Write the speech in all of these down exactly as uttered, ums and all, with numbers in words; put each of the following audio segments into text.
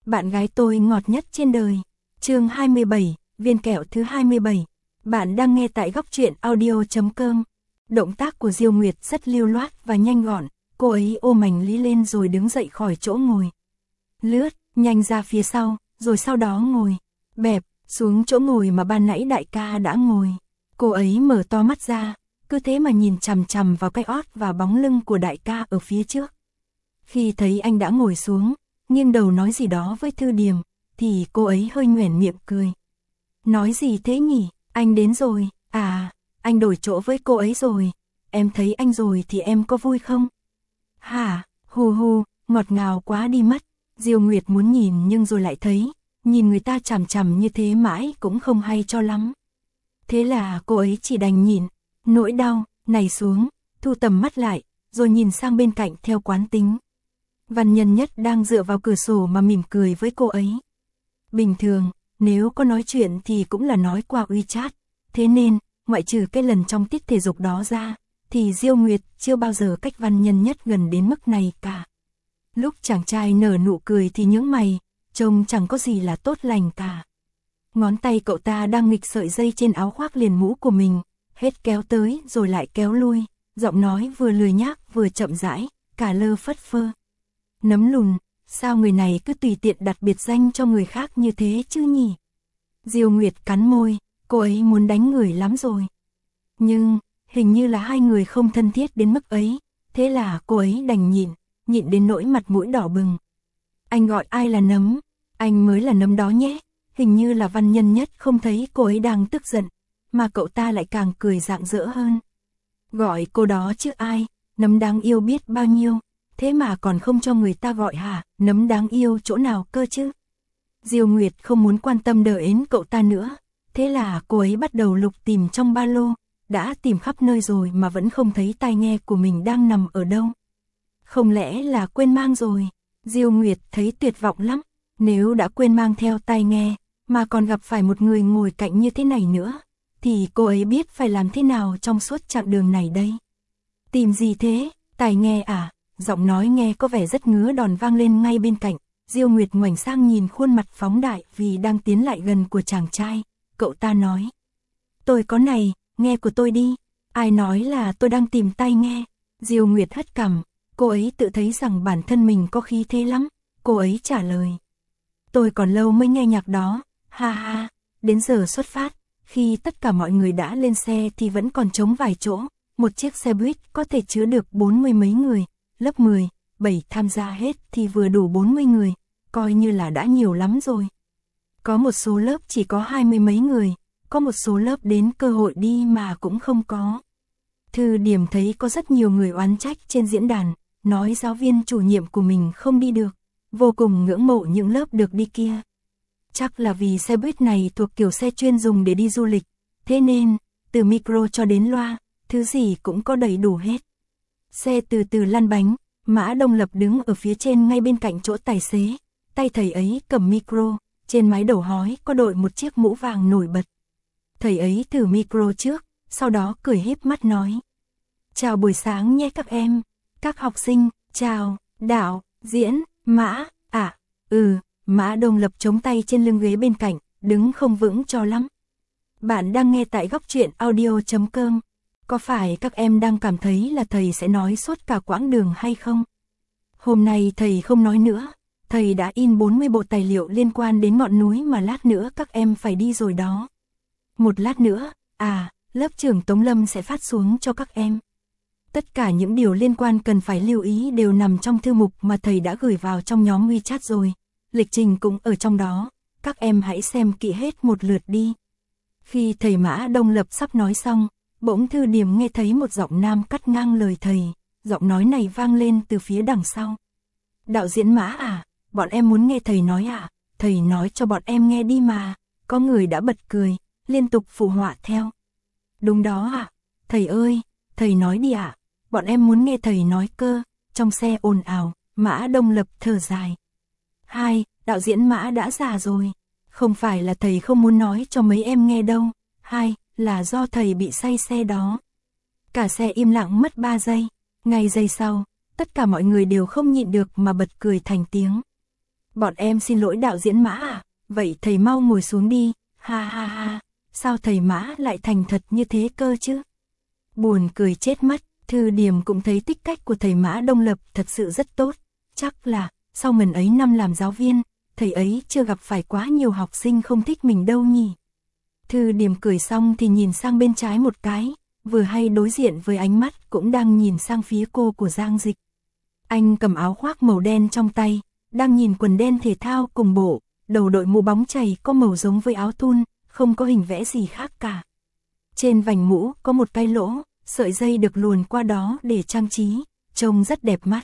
bạn gái tôi ngọt nhất trên đời. Chương hai mươi bảy, viên kẹo thứ hai mươi bảy. Bạn đang nghe tại góc truyện audio chấm com. Động tác của Diêu Nguyệt rất lưu loát và nhanh gọn, cô ấy ôm hành lý lên rồi đứng dậy khỏi chỗ ngồi. Lướt nhanh ra phía sau, rồi sau đó ngồi bẹp xuống chỗ ngồi mà ban nãy đại ca đã ngồi. Cô ấy mở to mắt ra, cứ thế mà nhìn chằm chằm vào cái ót và bóng lưng của đại ca ở phía trước. Khi thấy anh đã ngồi xuống, nghiêng đầu nói gì đó với Thư Điềm, thì cô ấy hơi nhoẻn miệng cười. Nói gì thế nhỉ? Anh đến rồi, à, anh đổi chỗ với cô ấy rồi, em thấy anh rồi thì em có vui không? Hả, hù hù, ngọt ngào quá đi mất. Diêu Nguyệt muốn nhìn nhưng rồi lại thấy, nhìn người ta chằm chằm như thế mãi cũng không hay cho lắm. Thế là cô ấy chỉ đành nhịn, nỗi đau này xuống, thu tầm mắt lại, rồi nhìn sang bên cạnh theo quán tính. Văn Nhân Nhất đang dựa vào cửa sổ mà mỉm cười với cô ấy. Bình thường, nếu có nói chuyện thì cũng là nói qua WeChat, thế nên, ngoại trừ cái lần trong tiết thể dục đó ra, thì Diêu Nguyệt chưa bao giờ cách Văn Nhân Nhất gần đến mức này cả. Lúc chàng trai nở nụ cười thì nhướng mày, trông chẳng có gì là tốt lành cả. Ngón tay cậu ta đang nghịch sợi dây trên áo khoác liền mũ của mình, hết kéo tới rồi lại kéo lui, giọng nói vừa lười nhác vừa chậm rãi, cả lơ phất phơ. Nấm lùn, sao người này cứ tùy tiện đặt biệt danh cho người khác như thế chứ nhỉ? Diêu Nguyệt cắn môi, cô ấy muốn đánh người lắm rồi. Nhưng, hình như là hai người không thân thiết đến mức ấy, thế là cô ấy đành nhịn, nhịn đến nỗi mặt mũi đỏ bừng. Anh gọi ai là nấm? Anh mới là nấm đó nhé. Hình như là Văn Nhân Nhất không thấy cô ấy đang tức giận, mà cậu ta lại càng cười rạng rỡ hơn. Gọi cô đó chứ ai, nấm đáng yêu biết bao nhiêu, thế mà còn không cho người ta gọi hả, nấm đáng yêu chỗ nào cơ chứ? Diêu Nguyệt không muốn quan tâm đến cậu ta nữa, thế là cô ấy bắt đầu lục tìm trong ba lô, đã tìm khắp nơi rồi mà vẫn không thấy tai nghe của mình đang nằm ở đâu. Không lẽ là quên mang rồi? Diêu Nguyệt thấy tuyệt vọng lắm, nếu đã quên mang theo tai nghe, mà còn gặp phải một người ngồi cạnh như thế này nữa, thì cô ấy biết phải làm thế nào trong suốt chặng đường này đây. Tìm gì thế? Tai nghe à? Giọng nói nghe có vẻ rất ngứa đòn vang lên ngay bên cạnh. Diêu Nguyệt ngoảnh sang nhìn khuôn mặt phóng đại vì đang tiến lại gần của chàng trai. Cậu ta nói: Tôi có này, nghe của tôi đi. Ai nói là tôi đang tìm tai nghe? Diêu Nguyệt hất cằm, cô ấy tự thấy rằng bản thân mình có khí thế lắm. Cô ấy trả lời: Tôi còn lâu mới nghe nhạc đó, ha ha. Đến giờ xuất phát, khi tất cả mọi người đã lên xe thì vẫn còn trống vài chỗ. Một chiếc xe buýt có thể chứa được bốn mươi mấy người, lớp mười, bảy tham gia hết thì vừa đủ bốn mươi người, coi như là đã nhiều lắm rồi. Có một số lớp chỉ có hai mươi mấy người, có một số lớp đến cơ hội đi mà cũng không có. Thư Điềm thấy có rất nhiều người oán trách trên diễn đàn, nói giáo viên chủ nhiệm của mình không đi được, vô cùng ngưỡng mộ những lớp được đi kia. Chắc là vì xe buýt này thuộc kiểu xe chuyên dùng để đi du lịch, thế nên, từ micro cho đến loa, thứ gì cũng có đầy đủ hết. Xe từ từ lăn bánh, Mã Đông Lập đứng ở phía trên ngay bên cạnh chỗ tài xế, tay thầy ấy cầm micro, trên mái đầu hói có đội một chiếc mũ vàng nổi bật. Thầy ấy thử micro trước, sau đó cười híp mắt nói: Chào buổi sáng nhé các em, các học sinh, chào, đạo, diễn, Mã, à, ừ, Mã Đông Lập chống tay trên lưng ghế bên cạnh, đứng không vững cho lắm. Bạn đang nghe tại góc truyện audio chấm com. Có phải các em đang cảm thấy là thầy sẽ nói suốt cả quãng đường hay không? Hôm nay thầy không nói nữa, thầy đã in bốn mươi bộ tài liệu liên quan đến ngọn núi mà lát nữa các em phải đi rồi đó. Một lát nữa, à, lớp trưởng Tống Lâm sẽ phát xuống cho các em. Tất cả những điều liên quan cần phải lưu ý đều nằm trong thư mục mà thầy đã gửi vào trong nhóm WeChat rồi. Lịch trình cũng ở trong đó, các em hãy xem kỹ hết một lượt đi. Khi thầy Mã Đông Lập sắp nói xong, bỗng Thư Điềm nghe thấy một giọng nam cắt ngang lời thầy, giọng nói này vang lên từ phía đằng sau. Đạo diễn Mã à, bọn em muốn nghe thầy nói à, thầy nói cho bọn em nghe đi mà. Có người đã bật cười, liên tục phụ họa theo. Đúng đó ạ, à, thầy ơi, thầy nói đi ạ, à, bọn em muốn nghe thầy nói cơ. Trong xe ồn ào, Mã Đông Lập thở dài. Hai, đạo diễn Mã đã già rồi, không phải là thầy không muốn nói cho mấy em nghe đâu. Hai, là do thầy bị say xe đó. Cả xe im lặng mất ba giây, ngay giây sau, tất cả mọi người đều không nhịn được mà bật cười thành tiếng. Bọn em xin lỗi đạo diễn Mã à, vậy thầy mau ngồi xuống đi, ha ha ha, sao thầy Mã lại thành thật như thế cơ chứ? Buồn cười chết mất, Thư Điềm cũng thấy tích cách của thầy Mã Đông Lập thật sự rất tốt, chắc là, sau ngần ấy năm làm giáo viên, thầy ấy chưa gặp phải quá nhiều học sinh không thích mình đâu nhỉ. Thư Điềm cười xong thì nhìn sang bên trái một cái, vừa hay đối diện với ánh mắt cũng đang nhìn sang phía cô của Giang Dịch. Anh cầm áo khoác màu đen trong tay, đang nhìn quần đen thể thao cùng bộ, đầu đội mũ bóng chày có màu giống với áo thun, không có hình vẽ gì khác cả. Trên vành mũ có một cái lỗ, sợi dây được luồn qua đó để trang trí, trông rất đẹp mắt.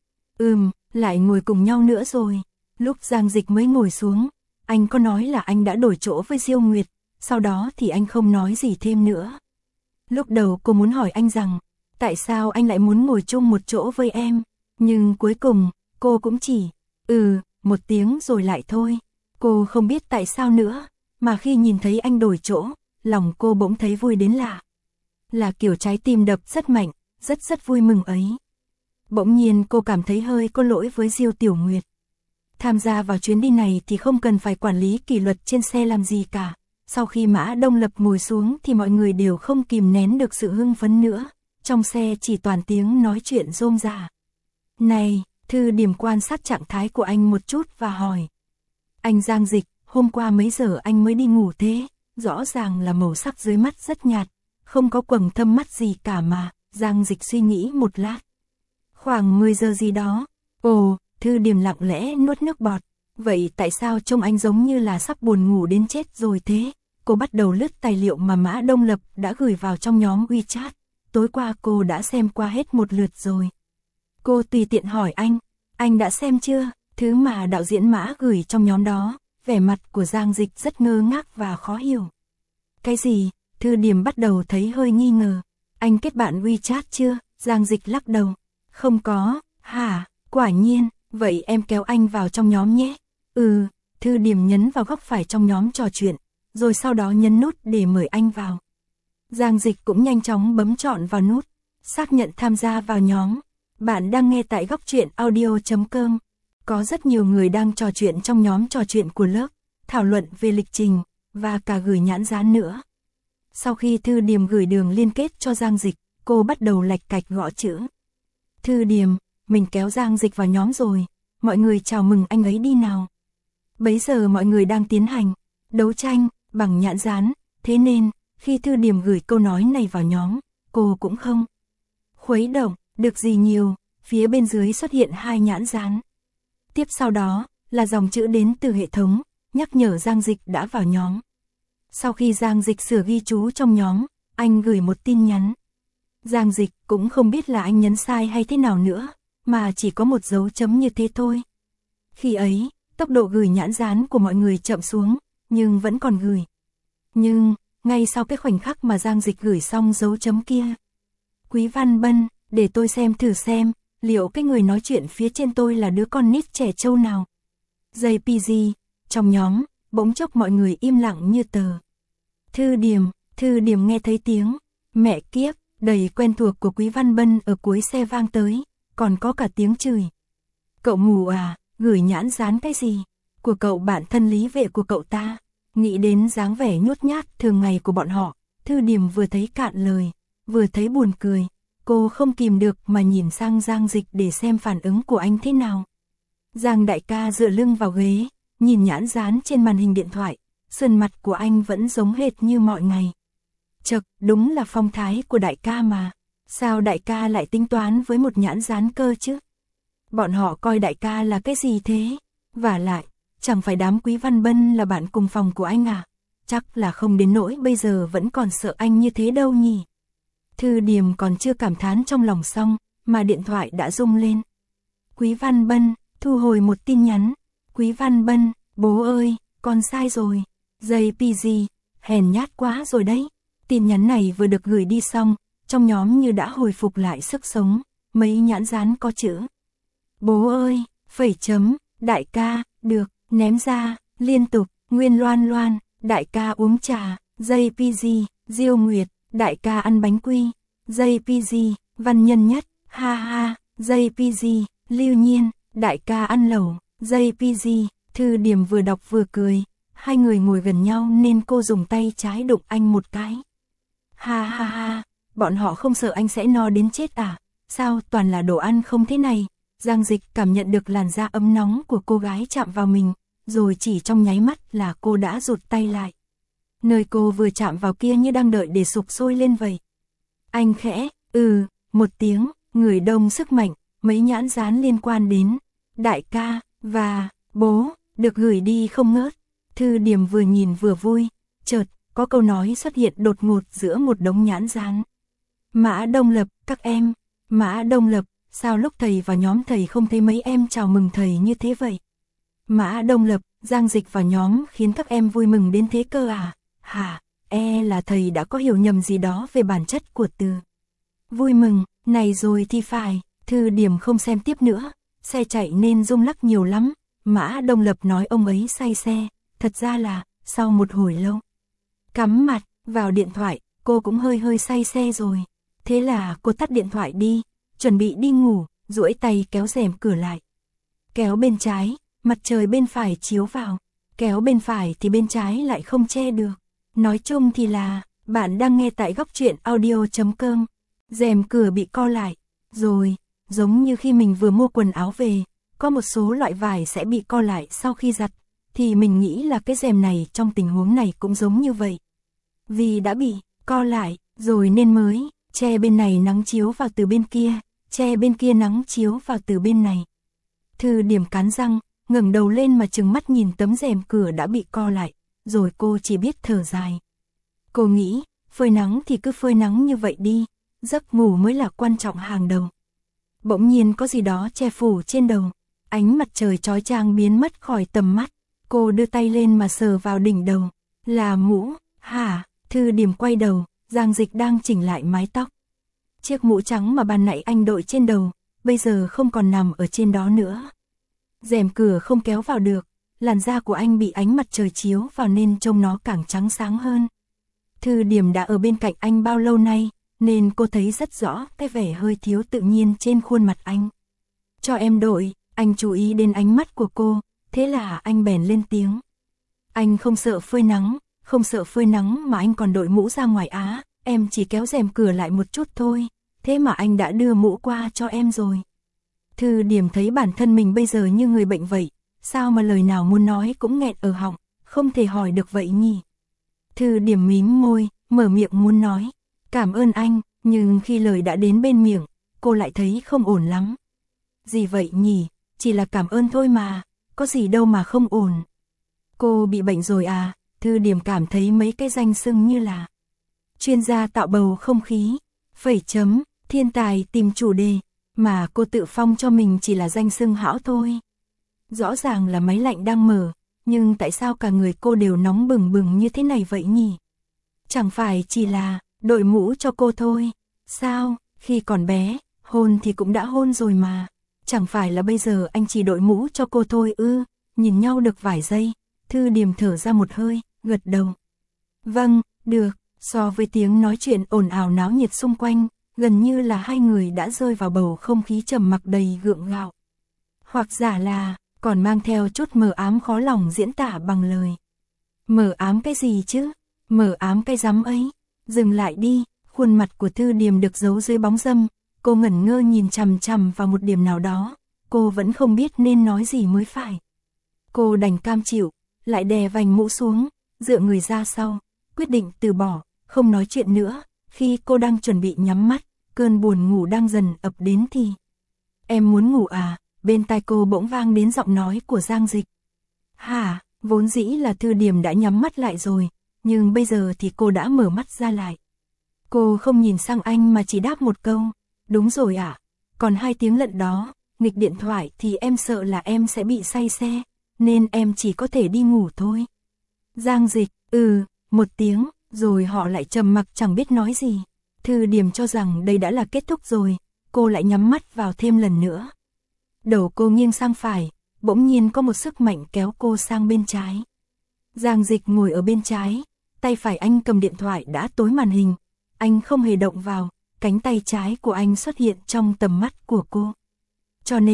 Ừm, lại ngồi cùng nhau nữa rồi. Lúc Giang Dịch mới ngồi xuống, anh có nói là anh đã đổi chỗ với Diêu Nguyệt, sau đó thì anh không nói gì thêm nữa. Lúc đầu cô muốn hỏi anh rằng, tại sao anh lại muốn ngồi chung một chỗ với em, nhưng cuối cùng, cô cũng chỉ, ừ, một tiếng rồi lại thôi. Cô không biết tại sao nữa, mà khi nhìn thấy anh đổi chỗ, lòng cô bỗng thấy vui đến lạ. Là kiểu trái tim đập rất mạnh, rất rất vui mừng ấy. Bỗng nhiên cô cảm thấy hơi có lỗi với Diêu Tiểu Nguyệt. Tham gia vào chuyến đi này thì không cần phải quản lý kỷ luật trên xe làm gì cả. Sau khi Mã Đông Lập ngồi xuống thì mọi người đều không kìm nén được sự hưng phấn nữa. Trong xe chỉ toàn tiếng nói chuyện rôm rả. Này, Thư Điềm quan sát trạng thái của anh một chút và hỏi. Anh Giang Dịch, hôm qua mấy giờ anh mới đi ngủ thế? Rõ ràng là màu sắc dưới mắt rất nhạt, không có quầng thâm mắt gì cả mà. Giang Dịch suy nghĩ một lát. Khoảng mười giờ gì đó. Ồ, Thư Điềm lặng lẽ nuốt nước bọt. Vậy tại sao trông anh giống như là sắp buồn ngủ đến chết rồi thế? Cô bắt đầu lướt tài liệu mà Mã Đông Lập đã gửi vào trong nhóm WeChat. Tối qua cô đã xem qua hết một lượt rồi. Cô tùy tiện hỏi anh, anh đã xem chưa? Thứ mà đạo diễn Mã gửi trong nhóm đó, vẻ mặt của Giang Dịch rất ngơ ngác và khó hiểu. Cái gì? Thư Điềm bắt đầu thấy hơi nghi ngờ. Anh kết bạn WeChat chưa? Giang Dịch lắc đầu. Không có, hả? Quả nhiên, vậy em kéo anh vào trong nhóm nhé. Ừ, Thư Điềm nhấn vào góc phải trong nhóm trò chuyện, rồi sau đó nhấn nút để mời anh vào. Giang Dịch cũng nhanh chóng bấm chọn vào nút, xác nhận tham gia vào nhóm. Bạn đang nghe tại góc truyện audio chấm com. Có rất nhiều người đang trò chuyện trong nhóm trò chuyện của lớp, thảo luận về lịch trình, và cả gửi nhãn dán nữa. Sau khi Thư Điềm gửi đường liên kết cho Giang Dịch, cô bắt đầu lạch cạch gõ chữ. Thư Điềm, mình kéo Giang Dịch vào nhóm rồi, mọi người chào mừng anh ấy đi nào. Bấy giờ mọi người đang tiến hành đấu tranh bằng nhãn dán, thế nên khi Thư Điềm gửi câu nói này vào nhóm, cô cũng không khuấy động được gì nhiều. Phía bên dưới xuất hiện hai nhãn dán. Tiếp sau đó là dòng chữ đến từ hệ thống, nhắc nhở Giang Dịch đã vào nhóm. Sau khi Giang Dịch sửa ghi chú trong nhóm, anh gửi một tin nhắn. Giang Dịch cũng không biết là anh nhấn sai hay thế nào nữa, mà chỉ có một dấu chấm như thế thôi. Khi ấy, tốc độ gửi nhãn dán của mọi người chậm xuống, nhưng vẫn còn gửi. Nhưng, ngay sau cái khoảnh khắc mà Giang Dịch gửi xong dấu chấm kia. Quý Văn Bân, để tôi xem thử xem, liệu cái người nói chuyện phía trên tôi là đứa con nít trẻ trâu nào. jê pê giê, trong nhóm, bỗng chốc mọi người im lặng như tờ. Thư Điềm, Thư Điềm nghe thấy tiếng, mẹ kiếp, đầy quen thuộc của Quý Văn Bân ở cuối xe vang tới, còn có cả tiếng chửi. Cậu mù à, gửi nhãn dán cái gì? Của cậu bạn thân Lý Vệ của cậu ta. Nghĩ đến dáng vẻ nhút nhát thường ngày của bọn họ, Thư Điềm vừa thấy cạn lời, vừa thấy buồn cười. Cô không kìm được mà nhìn sang Giang Dịch để xem phản ứng của anh thế nào. Giang đại ca dựa lưng vào ghế, nhìn nhãn dán trên màn hình điện thoại, sườn mặt của anh vẫn giống hệt như mọi ngày. Chậc, đúng là phong thái của đại ca mà. Sao đại ca lại tính toán với một nhãn dán cơ chứ? Bọn họ coi đại ca là cái gì thế? Vả lại, chẳng phải đám Quý Văn Bân là bạn cùng phòng của anh à? Chắc là không đến nỗi bây giờ vẫn còn sợ anh như thế đâu nhỉ? Thư Điềm còn chưa cảm thán trong lòng xong, mà điện thoại đã rung lên. Quý Văn Bân, thu hồi một tin nhắn. Quý Văn Bân, bố ơi, con sai rồi. jê pê giê, hèn nhát quá rồi đấy. Tin nhắn này vừa được gửi đi xong, trong nhóm như đã hồi phục lại sức sống, mấy nhãn dán có chữ. Bố ơi, phẩy chấm, đại ca, được, ném ra, liên tục, Nguyên Loan Loan, đại ca uống trà, jê pê giê, Diêu Nguyệt, đại ca ăn bánh quy, jê pê giê, Văn Nhân Nhất, ha ha, jê pê giê, Lưu Nhiên, đại ca ăn lẩu, gi pê giê, Thư Điềm vừa đọc vừa cười, hai người ngồi gần nhau nên cô dùng tay trái đụng anh một cái. Ha ha ha, bọn họ không sợ anh sẽ no đến chết à, sao toàn là đồ ăn không thế này. Giang Dịch cảm nhận được làn da ấm nóng của cô gái chạm vào mình, rồi chỉ trong nháy mắt là cô đã rụt tay lại. Nơi cô vừa chạm vào kia như đang đợi để sục sôi lên vậy. Anh khẽ, ừ, một tiếng, người đông sức mạnh, mấy nhãn dán liên quan đến đại ca và bố được gửi đi không ngớt. Thư Điềm vừa nhìn vừa vui, chợt có câu nói xuất hiện đột ngột giữa một đống nhãn dán. Mã Đông Lập, các em, Mã Đông Lập, sao lúc thầy vào nhóm thầy không thấy mấy em chào mừng thầy như thế vậy? Mã Đông Lập, Giang Dịch vào nhóm khiến các em vui mừng đến thế cơ à? Hả, e là thầy đã có hiểu nhầm gì đó về bản chất của từ vui mừng, này rồi thì phải. Thư Điềm không xem tiếp nữa, xe chạy nên rung lắc nhiều lắm. Mã Đông Lập nói ông ấy say xe, thật ra là, sau một hồi lâu cắm mặt vào điện thoại, cô cũng hơi hơi say xe rồi. Thế là cô tắt điện thoại đi, chuẩn bị đi ngủ, duỗi tay kéo rèm cửa lại. Kéo bên trái, mặt trời bên phải chiếu vào, kéo bên phải thì bên trái lại không che được. Nói chung thì là, bạn đang nghe tại góc truyện audio chấm com. Rèm cửa bị co lại, rồi, giống như khi mình vừa mua quần áo về, có một số loại vải sẽ bị co lại sau khi giặt, thì mình nghĩ là cái rèm này trong tình huống này cũng giống như vậy. Vì đã bị co lại, rồi nên mới che bên này nắng chiếu vào từ bên kia, che bên kia nắng chiếu vào từ bên này. Thư Điềm cắn răng, ngẩng đầu lên mà trừng mắt nhìn tấm rèm cửa đã bị co lại, rồi cô chỉ biết thở dài. Cô nghĩ, phơi nắng thì cứ phơi nắng như vậy đi, giấc ngủ mới là quan trọng hàng đầu. Bỗng nhiên có gì đó che phủ trên đầu, ánh mặt trời chói chang biến mất khỏi tầm mắt. Cô đưa tay lên mà sờ vào đỉnh đầu, là mũ, hả? Thư Điềm quay đầu, Giang Dịch đang chỉnh lại mái tóc. Chiếc mũ trắng mà ban nãy anh đội trên đầu, bây giờ không còn nằm ở trên đó nữa. Rèm cửa không kéo vào được, làn da của anh bị ánh mặt trời chiếu vào nên trông nó càng trắng sáng hơn. Thư Điềm đã ở bên cạnh anh bao lâu nay, nên cô thấy rất rõ cái vẻ hơi thiếu tự nhiên trên khuôn mặt anh. Cho em đội, anh chú ý đến ánh mắt của cô, thế là anh bèn lên tiếng. Anh không sợ phơi nắng, không sợ phơi nắng mà anh còn đội mũ ra ngoài á, em chỉ kéo rèm cửa lại một chút thôi, thế mà anh đã đưa mũ qua cho em rồi. Thư Điềm thấy bản thân mình bây giờ như người bệnh vậy, sao mà lời nào muốn nói cũng nghẹn ở họng, không thể hỏi được vậy nhỉ. Thư Điềm mím môi, mở miệng muốn nói, cảm ơn anh, nhưng khi lời đã đến bên miệng, cô lại thấy không ổn lắm. Gì vậy nhỉ, chỉ là cảm ơn thôi mà, có gì đâu mà không ổn. Cô bị bệnh rồi à? Thư Điềm cảm thấy mấy cái danh xưng như là chuyên gia tạo bầu không khí, phẩy chấm, thiên tài tìm chủ đề, mà cô tự phong cho mình chỉ là danh xưng hão thôi. Rõ ràng là máy lạnh đang mở, nhưng tại sao cả người cô đều nóng bừng bừng như thế này vậy nhỉ? Chẳng phải chỉ là đội mũ cho cô thôi, sao, khi còn bé, hôn thì cũng đã hôn rồi mà, chẳng phải là bây giờ anh chỉ đội mũ cho cô thôi ư? Nhìn nhau được vài giây, Thư Điềm thở ra một hơi, gật đầu. Vâng, được, so với tiếng nói chuyện ồn ào náo nhiệt xung quanh, gần như là hai người đã rơi vào bầu không khí trầm mặc đầy gượng gạo. Hoặc giả là, còn mang theo chút mờ ám khó lòng diễn tả bằng lời. Mờ ám cái gì chứ? Mờ ám cái rắm ấy. Dừng lại đi, khuôn mặt của Thư Điềm được giấu dưới bóng râm, cô ngẩn ngơ nhìn chằm chằm vào một điểm nào đó, cô vẫn không biết nên nói gì mới phải. Cô đành cam chịu, lại đè vành mũ xuống, dựa người ra sau, quyết định từ bỏ, không nói chuyện nữa. Khi cô đang chuẩn bị nhắm mắt, cơn buồn ngủ đang dần ập đến thì... Em muốn ngủ à? Bên tai cô bỗng vang đến giọng nói của Giang Dịch. Hả, vốn dĩ là Thư Điềm đã nhắm mắt lại rồi, nhưng bây giờ thì cô đã mở mắt ra lại. Cô không nhìn sang anh mà chỉ đáp một câu, đúng rồi ạ. À? Còn hai tiếng lận đó, nghịch điện thoại thì em sợ là em sẽ bị say xe, nên em chỉ có thể đi ngủ thôi. Giang Dịch, ừ, một tiếng, rồi họ lại trầm mặc chẳng biết nói gì. Thư Điềm cho rằng đây đã là kết thúc rồi, cô lại nhắm mắt vào thêm lần nữa. Đầu cô nghiêng sang phải, bỗng nhiên có một sức mạnh kéo cô sang bên trái. Giang Dịch ngồi ở bên trái, tay phải anh cầm điện thoại đã tối màn hình, anh không hề động vào, cánh tay trái của anh xuất hiện trong tầm mắt của cô. Cho nên,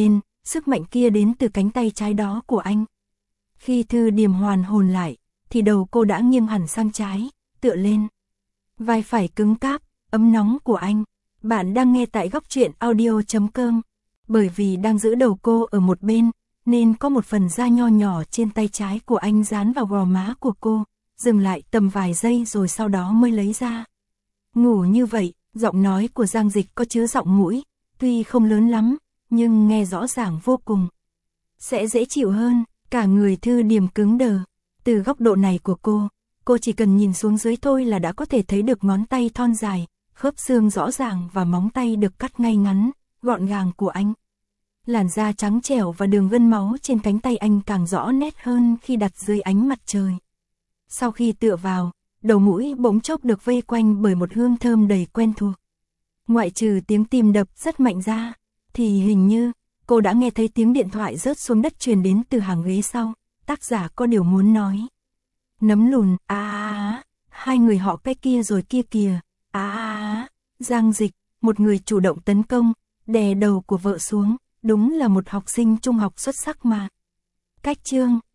sức mạnh kia đến từ cánh tay trái đó của anh. Khi Thư Điềm hoàn hồn lại, thì đầu cô đã nghiêng hẳn sang trái, tựa lên vai phải cứng cáp, ấm nóng của anh. Bạn đang nghe tại góc truyện audio chấm com. Bởi vì đang giữ đầu cô ở một bên, nên có một phần da nho nhỏ trên tay trái của anh dán vào gò má của cô, dừng lại tầm vài giây rồi sau đó mới lấy ra. Ngủ như vậy, giọng nói của Giang Dịch có chứa giọng mũi, tuy không lớn lắm, nhưng nghe rõ ràng vô cùng. Sẽ dễ chịu hơn, cả người Thư Điềm cứng đờ. Từ góc độ này của cô, cô chỉ cần nhìn xuống dưới thôi là đã có thể thấy được ngón tay thon dài, khớp xương rõ ràng và móng tay được cắt ngay ngắn, gọn gàng của anh. Làn da trắng trẻo và đường gân máu trên cánh tay anh càng rõ nét hơn khi đặt dưới ánh mặt trời. Sau khi tựa vào, đầu mũi bỗng chốc được vây quanh bởi một hương thơm đầy quen thuộc. Ngoại trừ tiếng tim đập rất mạnh ra, thì hình như cô đã nghe thấy tiếng điện thoại rớt xuống đất truyền đến từ hàng ghế sau. Tác giả có điều muốn nói. Nấm lùn, á á á, hai người họ cái kia rồi kia kìa, á á á, Giang Dịch, một người chủ động tấn công, đè đầu của vợ xuống, đúng là một học sinh trung học xuất sắc mà. Cách chương